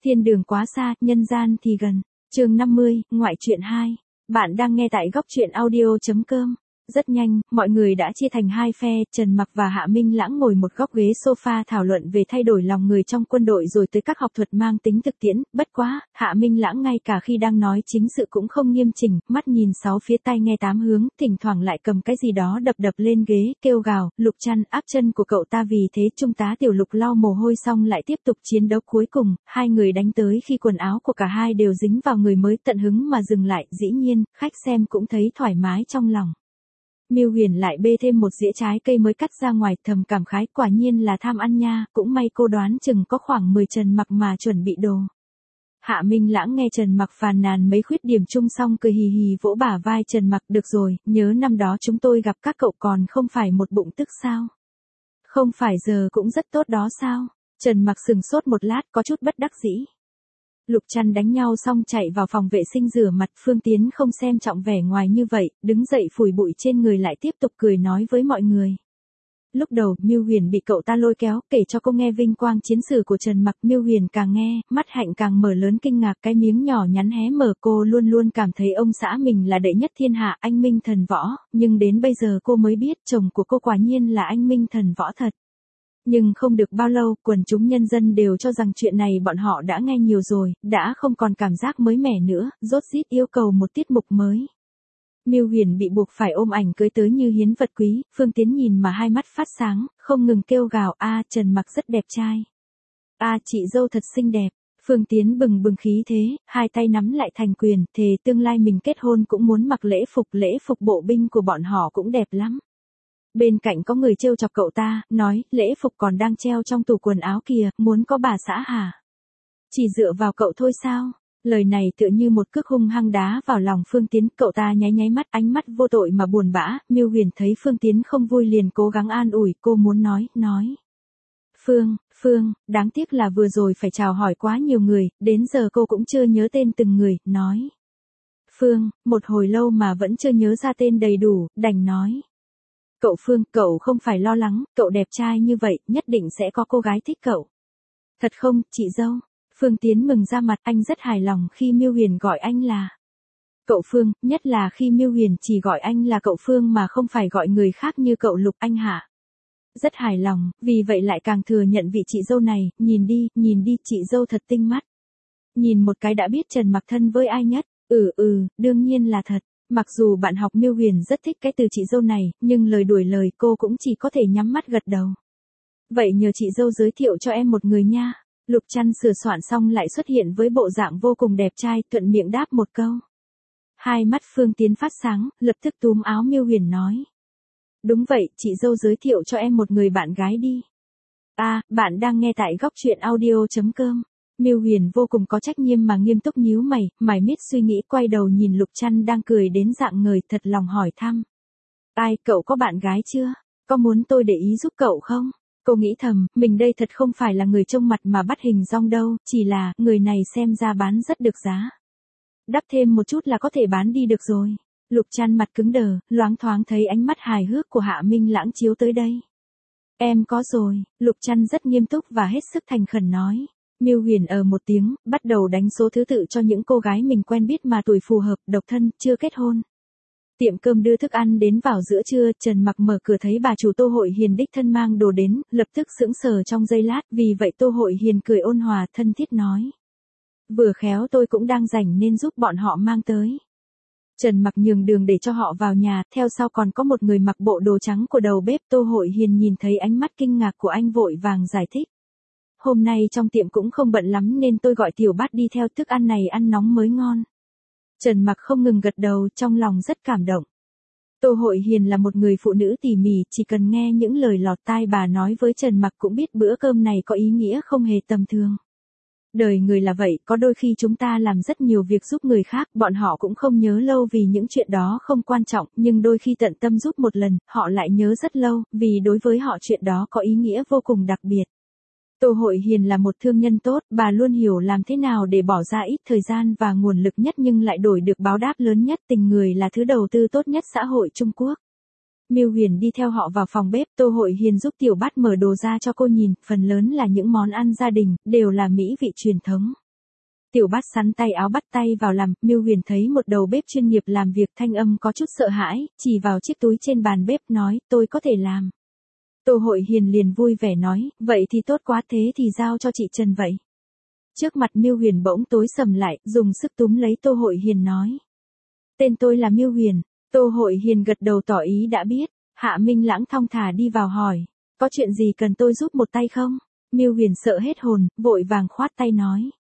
Thiên đường quá xa, nhân gian thì gần. Chương 50, ngoại truyện 2. Bạn đang nghe tại góc truyện audio.com. Rất nhanh, mọi người đã chia thành hai phe, Trần Mặc và Hạ Minh Lãng ngồi một góc ghế sofa thảo luận về thay đổi lòng người trong quân đội rồi tới các học thuật mang tính thực tiễn, bất quá, Hạ Minh Lãng ngay cả khi đang nói chính sự cũng không nghiêm chỉnh, mắt nhìn sáu phía tai nghe tám hướng, thỉnh thoảng lại cầm cái gì đó đập đập lên ghế, kêu gào, Lục Trăn áp chân của cậu ta vì thế Trung tá Tiểu Lục lau mồ hôi xong lại tiếp tục chiến đấu cuối cùng, hai người đánh tới khi quần áo của cả hai đều dính vào người mới tận hứng mà dừng lại, dĩ nhiên, khách xem cũng thấy thoải mái trong lòng. Miêu Huyền lại bê thêm một dĩa trái cây mới cắt ra ngoài, thầm cảm khái, quả nhiên là tham ăn nha, cũng may cô đoán chừng có khoảng 10 Trần Mặc mà chuẩn bị đồ. Hạ Minh Lãng nghe Trần Mặc phàn nàn mấy khuyết điểm chung xong cười hì hì vỗ bả vai Trần Mặc, được rồi, nhớ năm đó chúng tôi gặp các cậu còn không phải một bụng tức sao? Không phải giờ cũng rất tốt đó sao? Trần Mặc sừng sốt một lát có chút bất đắc dĩ. Lục Trăn đánh nhau xong chạy vào phòng vệ sinh rửa mặt, Phương Tiến không xem trọng vẻ ngoài như vậy, đứng dậy phủi bụi trên người lại tiếp tục cười nói với mọi người. Lúc đầu, Miêu Huyền bị cậu ta lôi kéo, kể cho cô nghe vinh quang chiến sử của Trần Mặc, Miêu Huyền càng nghe, mắt hạnh càng mở lớn kinh ngạc, cái miếng nhỏ nhắn hé mở, cô luôn luôn cảm thấy ông xã mình là đệ nhất thiên hạ, anh minh thần võ, nhưng đến bây giờ cô mới biết chồng của cô quả nhiên là anh minh thần võ thật. Nhưng không được bao lâu, quần chúng nhân dân đều cho rằng chuyện này bọn họ đã nghe nhiều rồi, đã không còn cảm giác mới mẻ nữa, rốt rít yêu cầu một tiết mục mới. Miêu Huyền bị buộc phải ôm ảnh cưới tới như hiến vật quý, Phương Tiến nhìn mà hai mắt phát sáng, không ngừng kêu gào, Trần Mặc rất đẹp trai. Chị dâu thật xinh đẹp. Phương Tiến bừng bừng khí thế, hai tay nắm lại thành quyền, thề tương lai mình kết hôn cũng muốn mặc lễ phục bộ binh của bọn họ cũng đẹp lắm. Bên cạnh có người trêu chọc cậu ta, nói, lễ phục còn đang treo trong tủ quần áo kìa, muốn có bà xã hả? Chỉ dựa vào cậu thôi sao? Lời này tựa như một cước hung hăng đá vào lòng Phương Tiến, cậu ta nháy nháy mắt, ánh mắt vô tội mà buồn bã, Miêu Huyền thấy Phương Tiến không vui liền cố gắng an ủi, cô muốn nói. Phương, đáng tiếc là vừa rồi phải chào hỏi quá nhiều người, đến giờ cô cũng chưa nhớ tên từng người, nói. Phương, một hồi lâu mà vẫn chưa nhớ ra tên đầy đủ, đành nói. Cậu Phương, cậu không phải lo lắng, cậu đẹp trai như vậy, nhất định sẽ có cô gái thích cậu. Thật không, chị dâu? Phương Tiến mừng ra mặt, anh rất hài lòng khi Miêu Huyền gọi anh là cậu Phương, nhất là khi Miêu Huyền chỉ gọi anh là cậu Phương mà không phải gọi người khác như cậu Lục anh hả? Rất hài lòng, vì vậy lại càng thừa nhận vị chị dâu này, nhìn đi, chị dâu thật tinh mắt. Nhìn một cái đã biết Trần Mặc thân với ai nhất, đương nhiên là thật. Mặc dù bạn học Miêu Huyền rất thích cái từ chị dâu này, nhưng lời đuổi lời cô cũng chỉ có thể nhắm mắt gật đầu. Vậy nhờ chị dâu giới thiệu cho em một người nha. Lục Trăn sửa soạn xong lại xuất hiện với bộ dạng vô cùng đẹp trai, thuận miệng đáp một câu. Hai mắt Phương Tiến phát sáng, lập tức túm áo Miêu Huyền nói. Đúng vậy, chị dâu giới thiệu cho em một người bạn gái đi. Bạn đang nghe tại góc truyện audio.com. Miêu Huyền vô cùng có trách nhiệm mà nghiêm túc nhíu mày miết suy nghĩ, quay đầu nhìn Lục Trăn đang cười đến rạng ngời, thật lòng hỏi thăm. Cậu có bạn gái chưa? Có muốn tôi để ý giúp cậu không? Cô nghĩ thầm, mình đây thật không phải là người trông mặt mà bắt hình dong đâu, chỉ là, người này xem ra bán rất được giá. Đắp thêm một chút là có thể bán đi được rồi. Lục Trăn mặt cứng đờ, loáng thoáng thấy ánh mắt hài hước của Hạ Minh Lãng chiếu tới đây. Em có rồi, Lục Trăn rất nghiêm túc và hết sức thành khẩn nói. Miêu Huyền một tiếng, bắt đầu đánh số thứ tự cho những cô gái mình quen biết mà tuổi phù hợp, độc thân, chưa kết hôn. Tiệm cơm đưa thức ăn đến vào giữa trưa, Trần Mặc mở cửa thấy bà chủ Tô Hội Hiền đích thân mang đồ đến, lập tức sững sờ trong giây lát, vì vậy Tô Hội Hiền cười ôn hòa thân thiết nói. Vừa khéo tôi cũng đang rảnh nên giúp bọn họ mang tới. Trần Mặc nhường đường để cho họ vào nhà, theo sau còn có một người mặc bộ đồ trắng của đầu bếp. Tô Hội Hiền nhìn thấy ánh mắt kinh ngạc của anh vội vàng giải thích. Hôm nay trong tiệm cũng không bận lắm nên tôi gọi Tiểu Bát đi theo, thức ăn này ăn nóng mới ngon. Trần Mặc không ngừng gật đầu, trong lòng rất cảm động. Tô Hội Hiền là một người phụ nữ tỉ mỉ, chỉ cần nghe những lời lọt tai bà nói với Trần Mặc cũng biết bữa cơm này có ý nghĩa không hề tầm thường. Đời người là vậy, có đôi khi chúng ta làm rất nhiều việc giúp người khác, bọn họ cũng không nhớ lâu vì những chuyện đó không quan trọng, nhưng đôi khi tận tâm giúp một lần, họ lại nhớ rất lâu, vì đối với họ chuyện đó có ý nghĩa vô cùng đặc biệt. Tô Hội Hiền là một thương nhân tốt, bà luôn hiểu làm thế nào để bỏ ra ít thời gian và nguồn lực nhất nhưng lại đổi được báo đáp lớn nhất, tình người là thứ đầu tư tốt nhất xã hội Trung Quốc. Miêu Huyền đi theo họ vào phòng bếp, Tô Hội Hiền giúp Tiểu Bát mở đồ ra cho cô nhìn, phần lớn là những món ăn gia đình, đều là mỹ vị truyền thống. Tiểu Bát sắn tay áo bắt tay vào làm, Miêu Huyền thấy một đầu bếp chuyên nghiệp làm việc thanh âm có chút sợ hãi, chỉ vào chiếc túi trên bàn bếp nói, tôi có thể làm. Tô Hội Hiền liền vui vẻ nói, vậy thì tốt quá, thế thì giao cho chị Trần vậy. Trước mặt Miêu Huyền bỗng tối sầm lại, dùng sức túm lấy Tô Hội Hiền nói. Tên tôi là Miêu Huyền. Tô Hội Hiền gật đầu tỏ ý đã biết. Hạ Minh Lãng thong thả đi vào hỏi, có chuyện gì cần tôi giúp một tay không? Miêu Huyền sợ hết hồn, vội vàng khoát tay nói,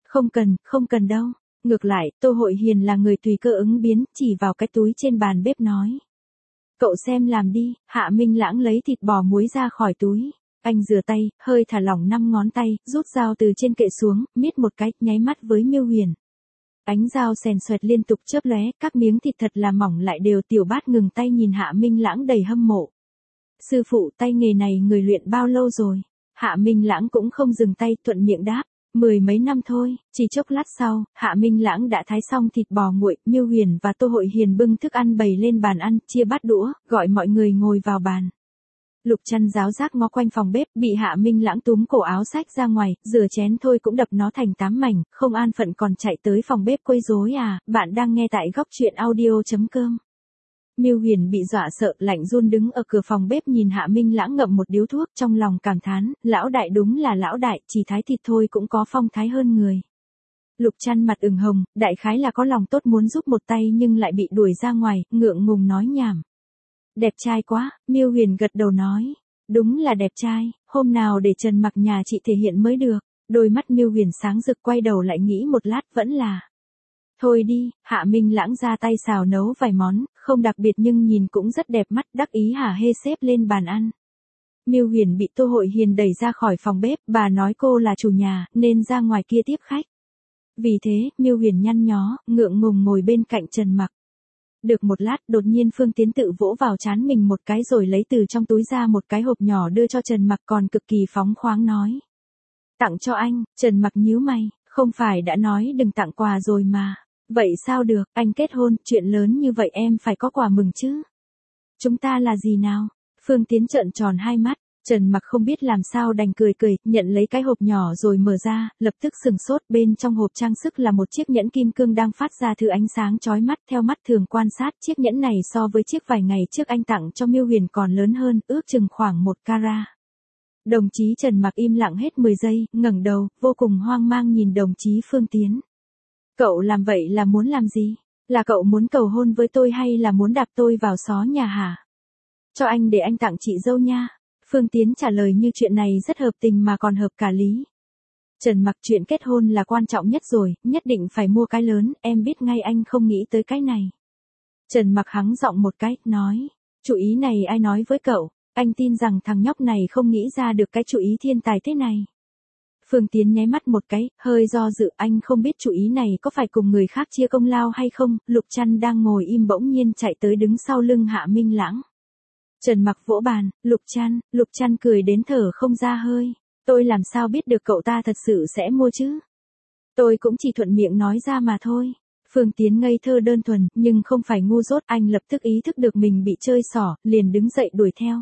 không cần đâu. Ngược lại, Tô Hội Hiền là người tùy cơ ứng biến, chỉ vào cái túi trên bàn bếp nói. Cậu xem làm đi. Hạ Minh Lãng lấy thịt bò muối ra khỏi túi. Anh rửa tay, hơi thả lỏng 5 ngón tay, rút dao từ trên kệ xuống, miết một cái, nháy mắt với Miêu Huyền. Ánh dao xèn xoẹt liên tục chớp lóe, các miếng thịt thật là mỏng lại đều. Tiểu Bát ngừng tay nhìn Hạ Minh Lãng đầy hâm mộ. Sư phụ, tay nghề này người luyện bao lâu rồi? Hạ Minh Lãng cũng không dừng tay, thuận miệng đáp. 10 mấy năm thôi. Chỉ chốc lát sau, Hạ Minh Lãng đã thái xong thịt bò nguội, Miêu Huyền và Tô Hội Hiền bưng thức ăn bày lên bàn ăn, chia bát đũa, gọi mọi người ngồi vào bàn. Lục Trăn giáo giác ngó quanh phòng bếp, bị Hạ Minh Lãng túm cổ áo xách ra ngoài, rửa chén thôi cũng đập nó thành 8 mảnh, không an phận còn chạy tới phòng bếp quấy rối à. Bạn đang nghe tại góc truyện audio.com. Miêu Huyền bị dọa sợ, lạnh run đứng ở cửa phòng bếp nhìn Hạ Minh Lãng ngậm một điếu thuốc, trong lòng cảm thán, lão đại đúng là lão đại, chỉ thái thịt thôi cũng có phong thái hơn người. Lục Trăn mặt ửng hồng, đại khái là có lòng tốt muốn giúp một tay nhưng lại bị đuổi ra ngoài, ngượng ngùng nói nhảm. Đẹp trai quá. Miêu Huyền gật đầu nói, đúng là đẹp trai, hôm nào để Trần Mặc nhà chị thể hiện mới được. Đôi mắt Miêu Huyền sáng rực, quay đầu lại nghĩ một lát, vẫn là thôi đi. Hạ Minh Lãng ra tay xào nấu vài món, không đặc biệt nhưng nhìn cũng rất đẹp mắt, đắc ý hả hê xếp lên bàn ăn. Miêu Huyền bị Tô Hội Hiền đẩy ra khỏi phòng bếp, bà nói cô là chủ nhà, nên ra ngoài kia tiếp khách. Vì thế, Miêu Huyền nhăn nhó, ngượng ngùng ngồi bên cạnh Trần Mặc. Được một lát, đột nhiên Phương Tiến tự vỗ vào trán mình một cái rồi lấy từ trong túi ra một cái hộp nhỏ đưa cho Trần Mặc, còn cực kỳ phóng khoáng nói. Tặng cho anh. Trần Mặc nhíu mày, không phải đã nói đừng tặng quà rồi mà. Vậy sao được, anh kết hôn, chuyện lớn như vậy em phải có quà mừng chứ. Chúng ta là gì nào? Phương Tiến trợn tròn hai mắt. Trần Mặc không biết làm sao đành cười, nhận lấy cái hộp nhỏ rồi mở ra, lập tức sừng sốt, bên trong hộp trang sức là một chiếc nhẫn kim cương đang phát ra thứ ánh sáng chói mắt. Theo mắt thường quan sát, chiếc nhẫn này so với chiếc vài ngày trước anh tặng cho Miêu Huyền còn lớn hơn, ước chừng khoảng 1 carat. Đồng chí Trần Mặc im lặng hết 10 giây, ngẩng đầu, vô cùng hoang mang nhìn đồng chí Phương Tiến. Cậu làm vậy là muốn làm gì? Là cậu muốn cầu hôn với tôi hay là muốn đạp tôi vào xó nhà hả? Cho anh để anh tặng chị dâu nha. Phương Tiến trả lời như chuyện này rất hợp tình mà còn hợp cả lý. Trần Mặc, chuyện kết hôn là quan trọng nhất rồi, nhất định phải mua cái lớn, em biết ngay anh không nghĩ tới cái này. Trần Mặc hắng giọng một cái, nói, chủ ý này ai nói với cậu, anh tin rằng thằng nhóc này không nghĩ ra được cái chủ ý thiên tài thế này. Phương Tiến nháy mắt một cái, hơi do dự, anh không biết chủ ý này có phải cùng người khác chia công lao hay không. Lục Trăn đang ngồi im bỗng nhiên chạy tới đứng sau lưng Hạ Minh Lãng. Trần Mặc vỗ bàn, Lục Trăn cười đến thở không ra hơi. Tôi làm sao biết được cậu ta thật sự sẽ mua chứ? Tôi cũng chỉ thuận miệng nói ra mà thôi. Phương Tiến ngây thơ đơn thuần, nhưng không phải ngu dốt, anh lập tức ý thức được mình bị chơi xỏ, liền đứng dậy đuổi theo.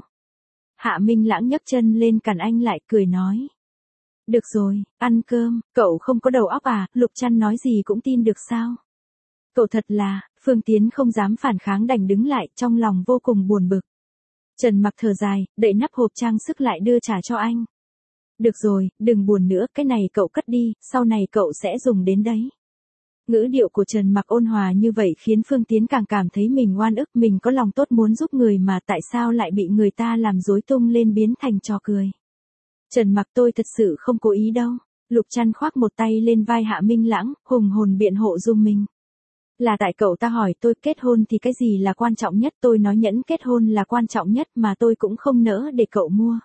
Hạ Minh Lãng nhấc chân lên cản anh lại, cười nói. Được rồi, ăn cơm, cậu không có đầu óc à? Lục Trăn nói gì cũng tin được sao? Cậu thật là. Phương Tiến không dám phản kháng đành đứng lại, trong lòng vô cùng buồn bực. Trần Mặc thở dài, đậy nắp hộp trang sức lại đưa trả cho anh. Được rồi, đừng buồn nữa, cái này cậu cất đi, sau này cậu sẽ dùng đến đấy. Ngữ điệu của Trần Mặc ôn hòa như vậy khiến Phương Tiến càng cảm thấy mình oan ức, mình có lòng tốt muốn giúp người mà tại sao lại bị người ta làm rối tung lên biến thành trò cười. Trần Mặc, tôi thật sự không cố ý đâu. Lục Trăn khoác một tay lên vai Hạ Minh Lãng, hùng hồn biện hộ giùm mình. Là tại cậu ta hỏi tôi kết hôn thì cái gì là quan trọng nhất, tôi nói nhẫn kết hôn là quan trọng nhất mà tôi cũng không nỡ để cậu mua.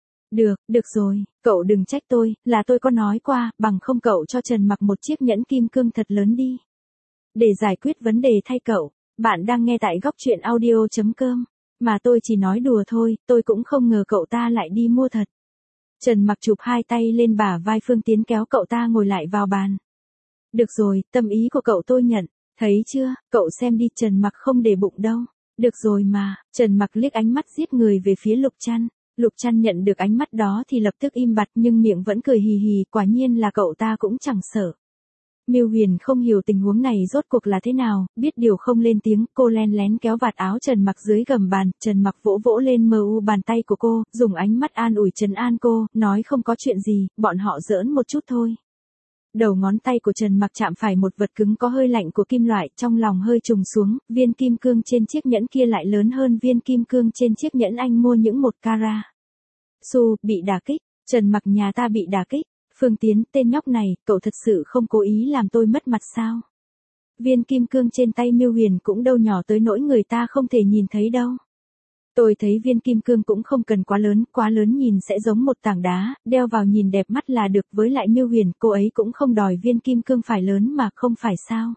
Được rồi, cậu đừng trách tôi, là tôi có nói qua, bằng không cậu cho Trần Mặc một chiếc nhẫn kim cương thật lớn đi. Để giải quyết vấn đề thay cậu, bạn đang nghe tại góc truyện audio.com, mà tôi chỉ nói đùa thôi, tôi cũng không ngờ cậu ta lại đi mua thật. Trần Mặc chụp hai tay lên bả vai Phương Tiến kéo cậu ta ngồi lại vào bàn. Được rồi, tâm ý của cậu tôi nhận, thấy chưa, cậu xem đi. Trần Mặc không để bụng đâu. Được rồi mà. Trần Mặc liếc ánh mắt giết người về phía Lục Trăn. Lục Trăn nhận được ánh mắt đó thì lập tức im bặt nhưng miệng vẫn cười hì hì, quả nhiên là cậu ta cũng chẳng sợ. Miêu Huyền không hiểu tình huống này rốt cuộc là thế nào, biết điều không lên tiếng, cô len lén kéo vạt áo Trần Mặc dưới gầm bàn, Trần Mặc vỗ vỗ lên mờ u bàn tay của cô, dùng ánh mắt an ủi trấn an cô, nói không có chuyện gì, bọn họ giỡn một chút thôi. Đầu ngón tay của Trần Mặc chạm phải một vật cứng có hơi lạnh của kim loại, trong lòng hơi trùng xuống, viên kim cương trên chiếc nhẫn kia lại lớn hơn viên kim cương trên chiếc nhẫn anh mua những 1 carat. Bị đả kích, Trần Mặc nhà ta bị đả kích. Phương Tiến, tên nhóc này, cậu thật sự không cố ý làm tôi mất mặt sao? Viên kim cương trên tay Miêu Huyền cũng đâu nhỏ tới nỗi người ta không thể nhìn thấy đâu. Tôi thấy viên kim cương cũng không cần quá lớn nhìn sẽ giống một tảng đá, đeo vào nhìn đẹp mắt là được, với lại Miêu Huyền, cô ấy cũng không đòi viên kim cương phải lớn mà không phải sao?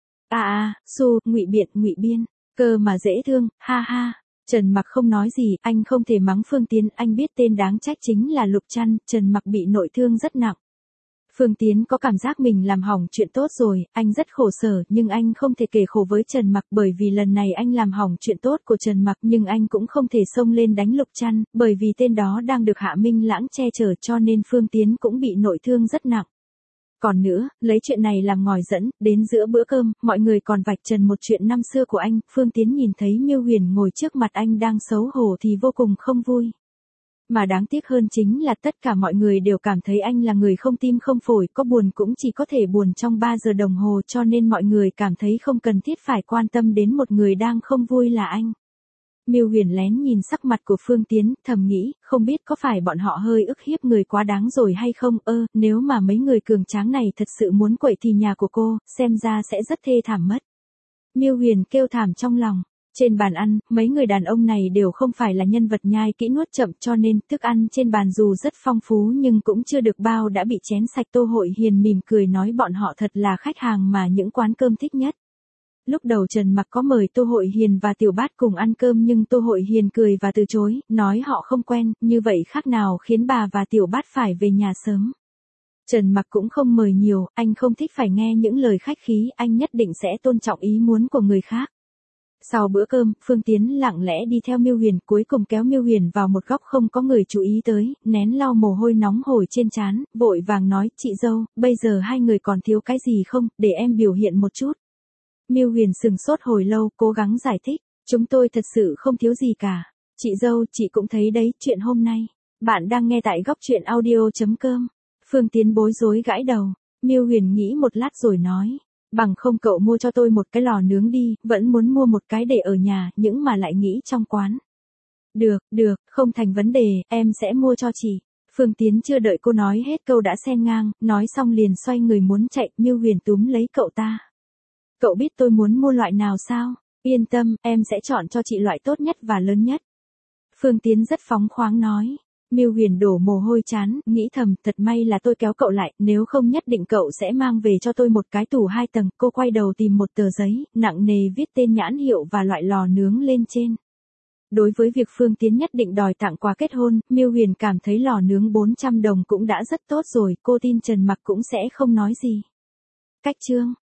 Ngụy biện, cơ mà dễ thương, ha ha. Trần Mặc không nói gì, anh không thể mắng Phương Tiến, anh biết tên đáng trách chính là Lục Trăn, Trần Mặc bị nội thương rất nặng. Phương Tiến có cảm giác mình làm hỏng chuyện tốt rồi, anh rất khổ sở, nhưng anh không thể kể khổ với Trần Mặc bởi vì lần này anh làm hỏng chuyện tốt của Trần Mặc, nhưng anh cũng không thể xông lên đánh Lục Trăn, bởi vì tên đó đang được Hạ Minh Lãng che chở cho nên Phương Tiến cũng bị nội thương rất nặng. Còn nữa, lấy chuyện này làm ngòi dẫn, đến giữa bữa cơm, mọi người còn vạch trần một chuyện năm xưa của anh, Phương Tiến nhìn thấy Miêu Huyền ngồi trước mặt anh đang xấu hổ thì vô cùng không vui. Mà đáng tiếc hơn chính là tất cả mọi người đều cảm thấy anh là người không tim không phổi, có buồn cũng chỉ có thể buồn trong 3 giờ đồng hồ cho nên mọi người cảm thấy không cần thiết phải quan tâm đến một người đang không vui là anh. Miêu Huyền lén nhìn sắc mặt của Phương Tiến, thầm nghĩ, không biết có phải bọn họ hơi ức hiếp người quá đáng rồi hay không, nếu mà mấy người cường tráng này thật sự muốn quậy thì nhà của cô, xem ra sẽ rất thê thảm mất. Miêu Huyền kêu thảm trong lòng. Trên bàn ăn, mấy người đàn ông này đều không phải là nhân vật nhai kỹ nuốt chậm cho nên thức ăn trên bàn dù rất phong phú nhưng cũng chưa được bao đã bị chén sạch. Tô Hội Hiền mỉm cười nói bọn họ thật là khách hàng mà những quán cơm thích nhất. Lúc đầu Trần Mặc có mời Tô Hội Hiền và Tiểu Bát cùng ăn cơm nhưng Tô Hội Hiền cười và từ chối, nói họ không quen, như vậy khác nào khiến bà và Tiểu Bát phải về nhà sớm. Trần Mặc cũng không mời nhiều, anh không thích phải nghe những lời khách khí, anh nhất định sẽ tôn trọng ý muốn của người khác. Sau bữa cơm, Phương Tiến lặng lẽ đi theo Miêu Huyền, cuối cùng kéo Miêu Huyền vào một góc không có người chú ý tới, nén lau mồ hôi nóng hổi trên trán, vội vàng nói, chị dâu, bây giờ hai người còn thiếu cái gì không, để em biểu hiện một chút. Miêu Huyền sừng sốt hồi lâu, cố gắng giải thích, chúng tôi thật sự không thiếu gì cả. Chị dâu, chị cũng thấy đấy, chuyện hôm nay. Bạn đang nghe tại góc truyện audio.com. Phương Tiến bối rối gãi đầu. Miêu Huyền nghĩ một lát rồi nói. Bằng không cậu mua cho tôi một cái lò nướng đi, vẫn muốn mua một cái để ở nhà, nhưng mà lại nghĩ trong quán. Được, không thành vấn đề, em sẽ mua cho chị. Phương Tiến chưa đợi cô nói hết câu đã xen ngang, nói xong liền xoay người muốn chạy, Miêu Huyền túm lấy cậu ta. Cậu biết tôi muốn mua loại nào sao? Yên tâm, em sẽ chọn cho chị loại tốt nhất và lớn nhất. Phương Tiến rất phóng khoáng nói. Miêu Huyền đổ mồ hôi chán, nghĩ thầm, thật may là tôi kéo cậu lại, nếu không nhất định cậu sẽ mang về cho tôi một cái tủ 2 tầng. Cô quay đầu tìm một tờ giấy, nặng nề viết tên nhãn hiệu và loại lò nướng lên trên. Đối với việc Phương Tiến nhất định đòi tặng quà kết hôn, Miêu Huyền cảm thấy lò nướng 400 đồng cũng đã rất tốt rồi, cô tin Trần Mặc cũng sẽ không nói gì. Cách chương